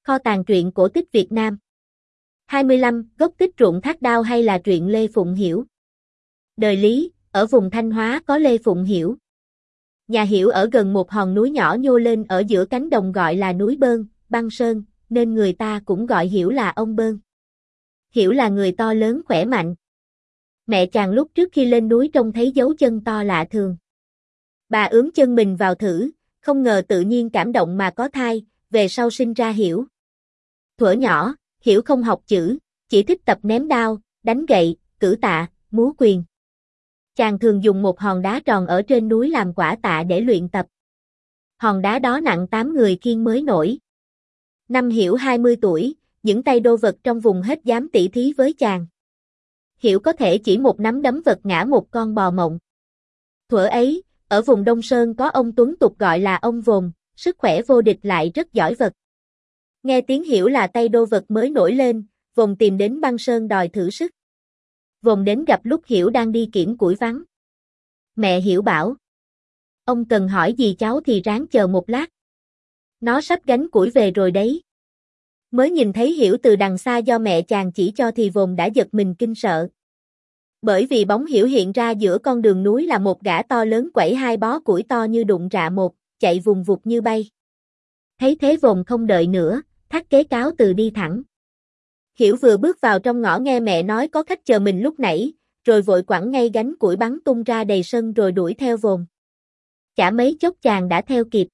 Kho tàng truyện cổ tích Việt Nam. 25. Gốc tích ruộng thác đao hay là truyện Lê Phụng Hiểu. Đời Lý, ở vùng Thanh Hóa có Lê Phụng Hiểu. Nhà Hiểu ở gần một hòn núi nhỏ nhô lên ở giữa cánh đồng gọi là núi Bơn, Băng Sơn, nên người ta cũng gọi Hiểu là ông Bơn. Hiểu là người to lớn khỏe mạnh. Mẹ chàng lúc trước khi lên núi trông thấy dấu chân to lạ thường. Bà ướm chân mình vào thử, không ngờ tự nhiên cảm động mà có thai, về sau sinh ra Hiểu. Thuở nhỏ, Hiểu không học chữ, chỉ thích tập ném đao, đánh gậy, cử tạ, múa quyền. Chàng thường dùng một hòn đá tròn ở trên núi làm quả tạ để luyện tập. Hòn đá đó nặng 8 người khiêng mới nổi. Năm Hiểu 20 tuổi, những tay đô vật trong vùng hết dám tỉ thí với chàng. Hiểu có thể chỉ một nắm đấm vật ngã một con bò mộng. Thuở ấy, ở vùng Đông Sơn có ông Tuấn tục gọi là ông Vồn, sức khỏe vô địch lại rất giỏi vật. Nghe tiếng Hiểu là tay đô vật mới nổi lên, Vồn tìm đến Băng Sơn đòi thử sức. Vồn đến gặp lúc Hiểu đang đi kiểm củi vắng. Mẹ Hiểu bảo: ông cần hỏi gì cháu thì ráng chờ một lát. Nó sắp gánh củi về rồi đấy. Mới nhìn thấy Hiểu từ đằng xa do mẹ chàng chỉ cho thì Vồn đã giật mình kinh sợ. Bởi vì bóng Hiểu hiện ra giữa con đường núi là một gã to lớn quẩy hai bó củi to như đụng rạ một, chạy vùng vụt như bay. Thấy thế Vồn không đợi nữa, thắt kế cáo từ đi thẳng. Hiểu vừa bước vào trong ngõ nghe mẹ nói có khách chờ mình lúc nãy, rồi vội quẳng ngay gánh củi bắn tung ra đầy sân rồi đuổi theo Vồn. Chả mấy chốc chàng đã theo kịp.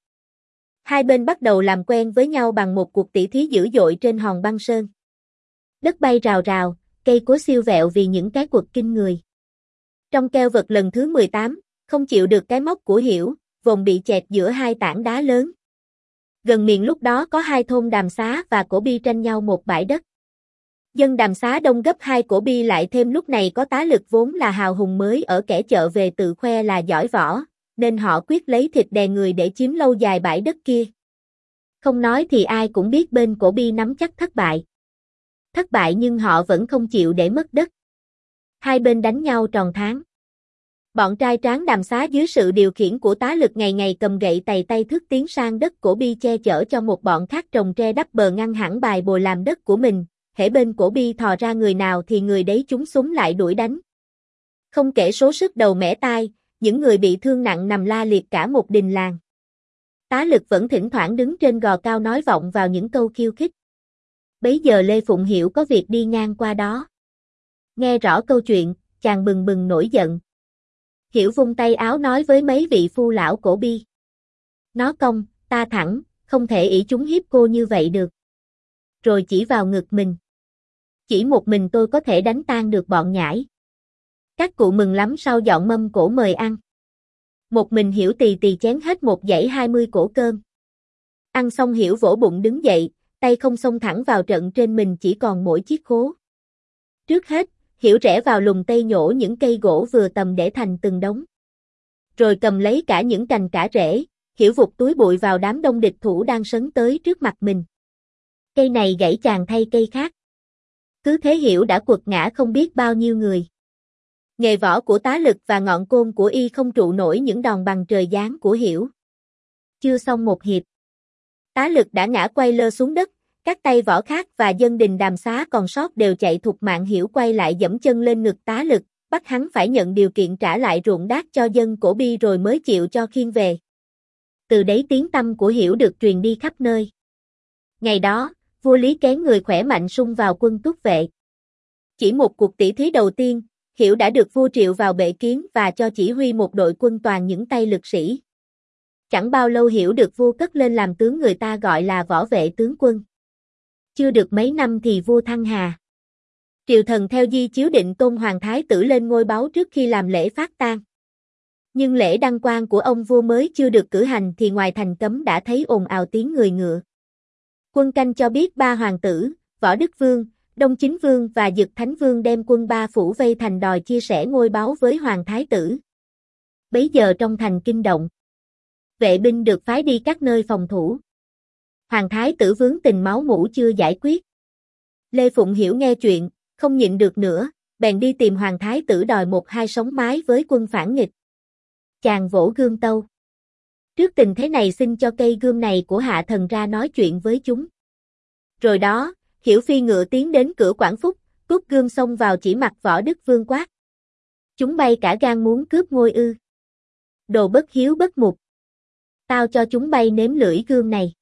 Hai bên bắt đầu làm quen với nhau bằng một cuộc tỉ thí dữ dội trên hòn băng sơn. Đất bay rào rào, cây cối siêu vẹo vì những cái quật kinh người. Trong keo vật lần thứ 18, không chịu được cái móc của Hiểu, Vồn bị chẹt giữa hai tảng đá lớn. Gần miệng lúc đó có hai thôn Đàm Xá và Cổ Bi tranh nhau một bãi đất. Dân Đàm Xá đông gấp hai Cổ Bi lại thêm lúc này có Tá Lực vốn là hào hùng mới ở kẻ chợ về tự khoe là giỏi võ, nên họ quyết lấy thịt đè người để chiếm lâu dài bãi đất kia. Không nói thì ai cũng biết bên Cổ Bi nắm chắc thất bại. Thất bại nhưng họ vẫn không chịu để mất đất. Hai bên đánh nhau tròn tháng. Bọn trai tráng Đàm Xá dưới sự điều khiển của Tá Lực ngày ngày cầm gậy tày tay thức tiến sang đất Cổ Bi che chở cho một bọn khác trồng tre đắp bờ ngăn hẳn bài bồi làm đất của mình. Hễ bên Cổ Bi thò ra người nào thì người đấy chúng súng lại đuổi đánh. Không kể số sức đầu mẻ tai, những người bị thương nặng nằm la liệt cả một đình làng. Tá Lực vẫn thỉnh thoảng đứng trên gò cao nói vọng vào những câu khiêu khích. Bấy giờ Lê Phụng Hiểu có việc đi ngang qua đó. Nghe rõ câu chuyện, chàng bừng bừng nổi giận. Hiểu vung tay áo nói với mấy vị phu lão Cổ Bi. Nó cong, ta thẳng, không thể ỷ chúng hiếp cô như vậy được. Rồi chỉ vào ngực mình. Chỉ một mình tôi có thể đánh tan được bọn nhãi. Các cụ mừng lắm sau dọn mâm cỗ mời ăn. Một mình Hiểu tì tì chén hết một dãy 20 cỗ cơm. Ăn xong Hiểu vỗ bụng đứng dậy, tay không xông thẳng vào trận trên mình chỉ còn mỗi chiếc khố. Trước hết, Hiểu rẽ vào lùm tây nhổ những cây gỗ vừa tầm để thành từng đống. Rồi cầm lấy cả những cành cả rễ, Hiểu vụt túi bụi vào đám đông địch thủ đang sấn tới trước mặt mình. Cây này gãy chàng thay cây khác. Cứ thế Hiểu đã quật ngã không biết bao nhiêu người. Nghề võ của Tá Lực và ngọn côn của y không trụ nổi những đòn bằng trời giáng của Hiểu. Chưa xong một hiệp, Tá Lực đã ngã quay lơ xuống đất, các tay võ khác và dân đình Đàm Xá còn sót đều chạy thục mạng. Hiểu quay lại giẫm chân lên ngực Tá Lực, bắt hắn phải nhận điều kiện trả lại ruộng đát cho dân Cổ Bi rồi mới chịu cho khiêng về. Từ đấy tiếng tăm của Hiểu được truyền đi khắp nơi. Ngày đó, vua Lý kén người khỏe mạnh xung vào quân túc vệ. Chỉ một cuộc tỉ thí đầu tiên, Hiểu đã được vua triệu vào bệ kiến và cho chỉ huy một đội quân toàn những tay lực sĩ. Chẳng bao lâu Hiểu được vua cất lên làm tướng, người ta gọi là võ vệ tướng quân. Chưa được mấy năm thì vua thăng hà. Triều thần theo di chiếu định tôn hoàng thái tử lên ngôi báu trước khi làm lễ phát tang. Nhưng lễ đăng quang của ông vua mới chưa được cử hành thì ngoài thành cấm đã thấy ồn ào tiếng người ngựa. Quân canh cho biết ba hoàng tử, Võ Đức Vương, Đông Chính Vương và Dực Thánh Vương đem quân ba phủ vây thành đòi chia sẻ ngôi báu với hoàng thái tử. Bấy giờ trong thành kinh động. Vệ binh được phái đi các nơi phòng thủ. Hoàng thái tử vướng tình máu mủ chưa giải quyết. Lê Phụng Hiểu nghe chuyện, không nhịn được nữa, bèn đi tìm hoàng thái tử đòi một hai sống mái với quân phản nghịch. Chàng vỗ gươm tâu. Trước tình thế này xin cho cây gươm này của hạ thần ra nói chuyện với chúng. Rồi đó, Hiểu phi ngựa tiến đến cửa Quảng Phúc, rút gươm xông vào chỉ mặt Võ Đức Vương quát. Chúng bay cả gan muốn cướp ngôi ư? Đồ bất hiếu bất mục. Tao cho chúng bay nếm lưỡi gươm này.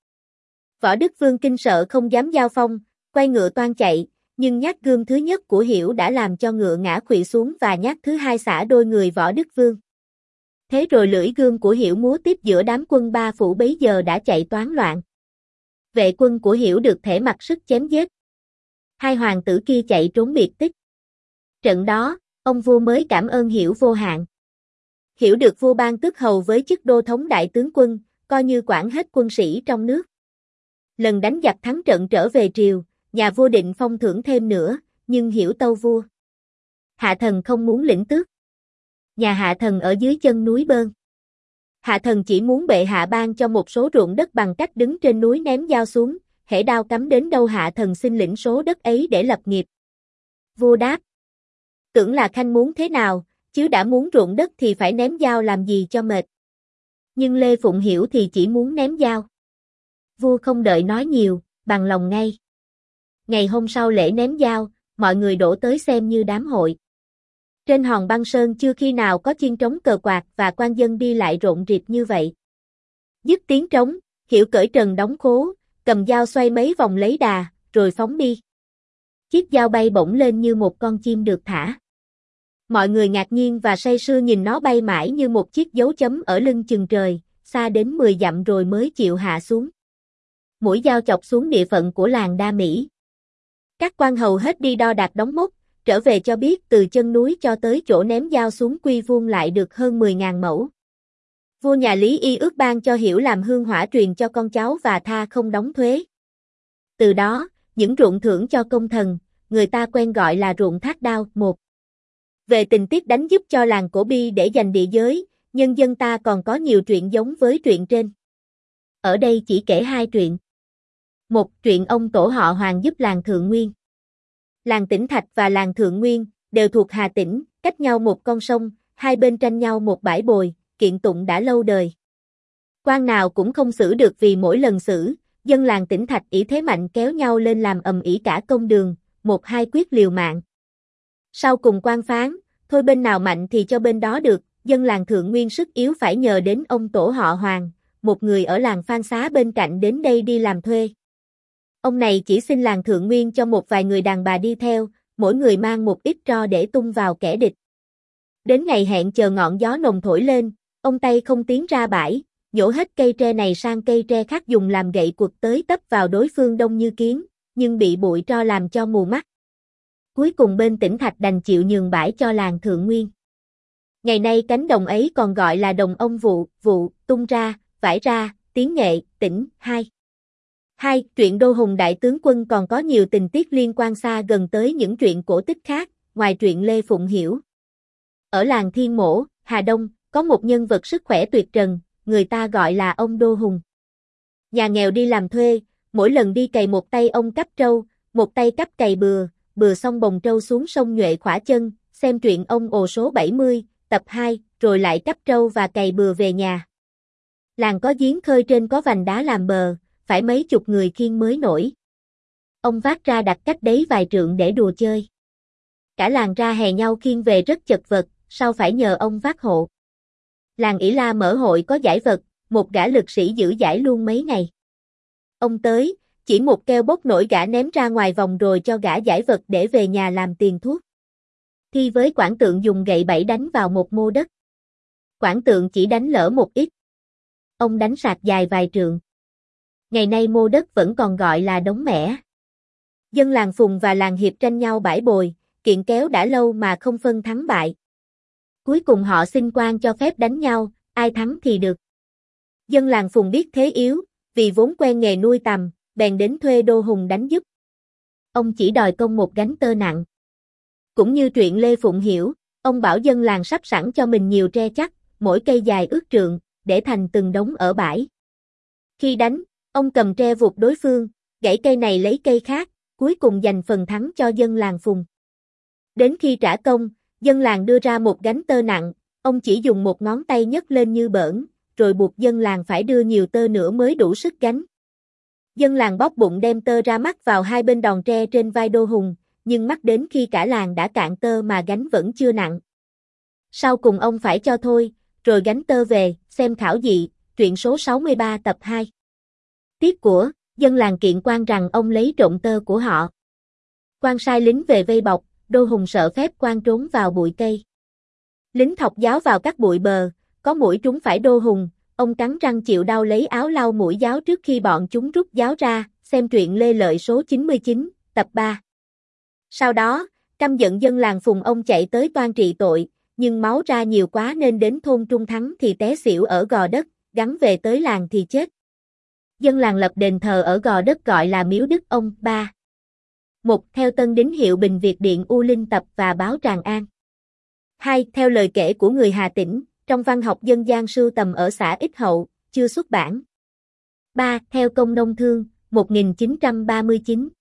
Võ Đức Vương kinh sợ không dám giao phong, quay ngựa toan chạy, nhưng nhát gươm thứ nhất của Hiểu đã làm cho ngựa ngã khuỵu xuống và nhát thứ hai xả đôi người Võ Đức Vương. Thế rồi lưỡi gươm của Hiểu múa tiếp giữa đám quân ba phủ bấy giờ đã chạy toán loạn. Vệ quân của Hiểu được thể mặc sức chém giết. Hai hoàng tử kia chạy trốn biệt tích. Trận đó, ông vua mới cảm ơn Hiểu vô hạn. Hiểu được vua ban tước hầu với chức đô thống đại tướng quân, coi như quản hết quân sĩ trong nước. Lần đánh giặc thắng trận trở về triều, nhà vua định phong thưởng thêm nữa, nhưng Hiểu tâu vua. Hạ thần không muốn lĩnh tước. Nhà hạ thần ở dưới chân núi Bơn. Hạ thần chỉ muốn bệ hạ ban cho một số ruộng đất bằng cách đứng trên núi ném dao xuống, hễ đao cắm đến đâu hạ thần xin lĩnh số đất ấy để lập nghiệp. Vua đáp. Tưởng là khanh muốn thế nào, chứ đã muốn ruộng đất thì phải ném dao làm gì cho mệt. Nhưng Lê Phụng Hiểu thì chỉ muốn ném dao. Vua không đợi nói nhiều, bằng lòng ngay. Ngày hôm sau lễ ném dao, mọi người đổ tới xem như đám hội. Trên hòn băng sơn chưa khi nào có chiên trống cờ quạt và quan dân đi lại rộn rịp như vậy. Dứt tiếng trống, Hiểu cởi trần đóng khố, cầm dao xoay mấy vòng lấy đà, rồi phóng đi. Chiếc dao bay bổng lên như một con chim được thả. Mọi người ngạc nhiên và say sưa nhìn nó bay mãi như một chiếc dấu chấm ở lưng chừng trời, xa đến 10 dặm rồi mới chịu hạ xuống. Mũi dao chọc xuống địa phận của làng Đa Mỹ. Các quan hầu hết đi đo đạc đóng mốc, trở về cho biết từ chân núi cho tới chỗ ném dao xuống quy vuông lại được hơn 10.000 mẫu. Vua nhà Lý y ước ban cho Hiểu làm hương hỏa truyền cho con cháu và tha không đóng thuế. Từ đó, những ruộng thưởng cho công thần, người ta quen gọi là ruộng thác đao. 1. Về tình tiết đánh giúp cho làng Cổ Bi để giành địa giới, nhân dân ta còn có nhiều truyện giống với truyện trên. Ở đây chỉ kể 2 truyện. Một truyện ông tổ họ Hoàng giúp làng Thượng Nguyên. Làng Tĩnh Thạch và làng Thượng Nguyên đều thuộc Hà Tĩnh, cách nhau một con sông, hai bên tranh nhau một bãi bồi, kiện tụng đã lâu đời. Quan nào cũng không xử được vì mỗi lần xử, dân làng Tĩnh Thạch ỷ thế mạnh kéo nhau lên làm ầm ĩ cả công đường, 1-2 quyết liều mạng. Sau cùng quan phán, thôi bên nào mạnh thì cho bên đó được, dân làng Thượng Nguyên sức yếu phải nhờ đến ông tổ họ Hoàng, một người ở làng Phan Xá bên cạnh đến đây đi làm thuê. Ông này chỉ xin làng Thượng Nguyên cho một vài người đàn bà đi theo, mỗi người mang một ít tro để tung vào kẻ địch. Đến ngày hẹn chờ ngọn gió nồng thổi lên, ông tay không tiến ra bãi, nhổ hết cây tre này sang cây tre khác dùng làm gậy quật tới tấp vào đối phương đông như kiến, nhưng bị bụi tro làm cho mù mắt. Cuối cùng bên Tĩnh Thạch đành chịu nhường bãi cho làng Thượng Nguyên. Ngày nay cánh đồng ấy còn gọi là đồng ông vụ, tung ra, vải ra, tiếng nghệ, Tĩnh. 2. Truyện Đô Hùng Đại Tướng Quân còn có nhiều tình tiết liên quan xa gần tới những truyện cổ tích khác, ngoài truyện Lê Phụng Hiểu. Ở làng Thiên Mỗ, Hà Đông, có một nhân vật sức khỏe tuyệt trần, người ta gọi là ông Đô Hùng. Nhà nghèo đi làm thuê, mỗi lần đi cày một tay ông cắp trâu, một tay cắp cày bừa xong bồng trâu xuống sông Nhuệ khỏa chân, xem truyện ông ồ số 70, tập 2, rồi lại cắp trâu và cày bừa về nhà. Làng có giếng khơi trên có vành đá làm bờ, phải mấy chục người khiêng mới nổi. Ông vác ra đặt cách đấy vài trượng để đùa chơi. Cả làng ra hè nhau khiêng về rất chật vật, sau phải nhờ ông vác hộ. Làng ỷ La mở hội có giải vật, một gã lực sĩ giữ giải luôn mấy ngày. Ông tới, chỉ một keo bốc nổi gã ném ra ngoài vòng rồi cho gã giải vật để về nhà làm tiền thuốc. Thi với Quản Tượng dùng gậy bẫy đánh vào một mô đất. Quản Tượng chỉ đánh lỡ một ít. Ông đánh sạt dài vài trượng. Ngày nay mô đất vẫn còn gọi là đống mẻ. Dân làng Phùng và làng Hiệp tranh nhau bãi bồi, kiện kéo đã lâu mà không phân thắng bại. Cuối cùng họ xin quan cho phép đánh nhau, ai thắng thì được. Dân làng Phùng biết thế yếu, vì vốn quen nghề nuôi tầm, bèn đến thuê Đô Hùng đánh giúp. Ông chỉ đòi công một gánh tơ nặng. Cũng như truyện Lê Phụng Hiểu, ông bảo dân làng sắp sẵn cho mình nhiều tre chắc, mỗi cây dài ước trượng, để thành từng đống ở bãi. Khi đánh, ông cầm tre vụt đối phương, gãy cây này lấy cây khác, cuối cùng giành phần thắng cho dân làng Phùng. Đến khi trả công, dân làng đưa ra một gánh tơ nặng, ông chỉ dùng một ngón tay nhấc lên như bỡn, rồi buộc dân làng phải đưa nhiều tơ nữa mới đủ sức gánh. Dân làng bóp bụng đem tơ ra mắc vào hai bên đòn tre trên vai Đô Hùng, nhưng mắc đến khi cả làng đã cạn tơ mà gánh vẫn chưa nặng. Sau cùng ông phải cho thôi, rồi gánh tơ về, xem khảo dị, truyện số 63 tập 2. Tiếp của, dân làng kiện quan rằng ông lấy trộm tơ của họ. Quan sai lính về vây bọc, Đô Hùng sợ phép quan trốn vào bụi cây. Lính thọc giáo vào các bụi bờ, có mũi trúng phải Đô Hùng, ông cắn răng chịu đau lấy áo lau mũi giáo trước khi bọn chúng rút giáo ra, xem truyện Lê Lợi số 99, tập 3. Sau đó, căm giận dân làng phùng ông chạy tới toan trị tội, nhưng máu ra nhiều quá nên đến thôn Trung Thắng thì té xỉu ở gò đất, gắn về tới làng thì chết. Dân làng lập đền thờ ở gò đất gọi là miếu Đức ông. 3. 1. Theo Tân Đính Hiệu Bình Việt Điện U Linh tập và báo Tràng An. 2. Theo lời kể của người Hà Tĩnh, trong văn học dân gian sưu tầm ở xã Ích Hậu, chưa xuất bản. 3. Theo Công Nông Thương, 1939.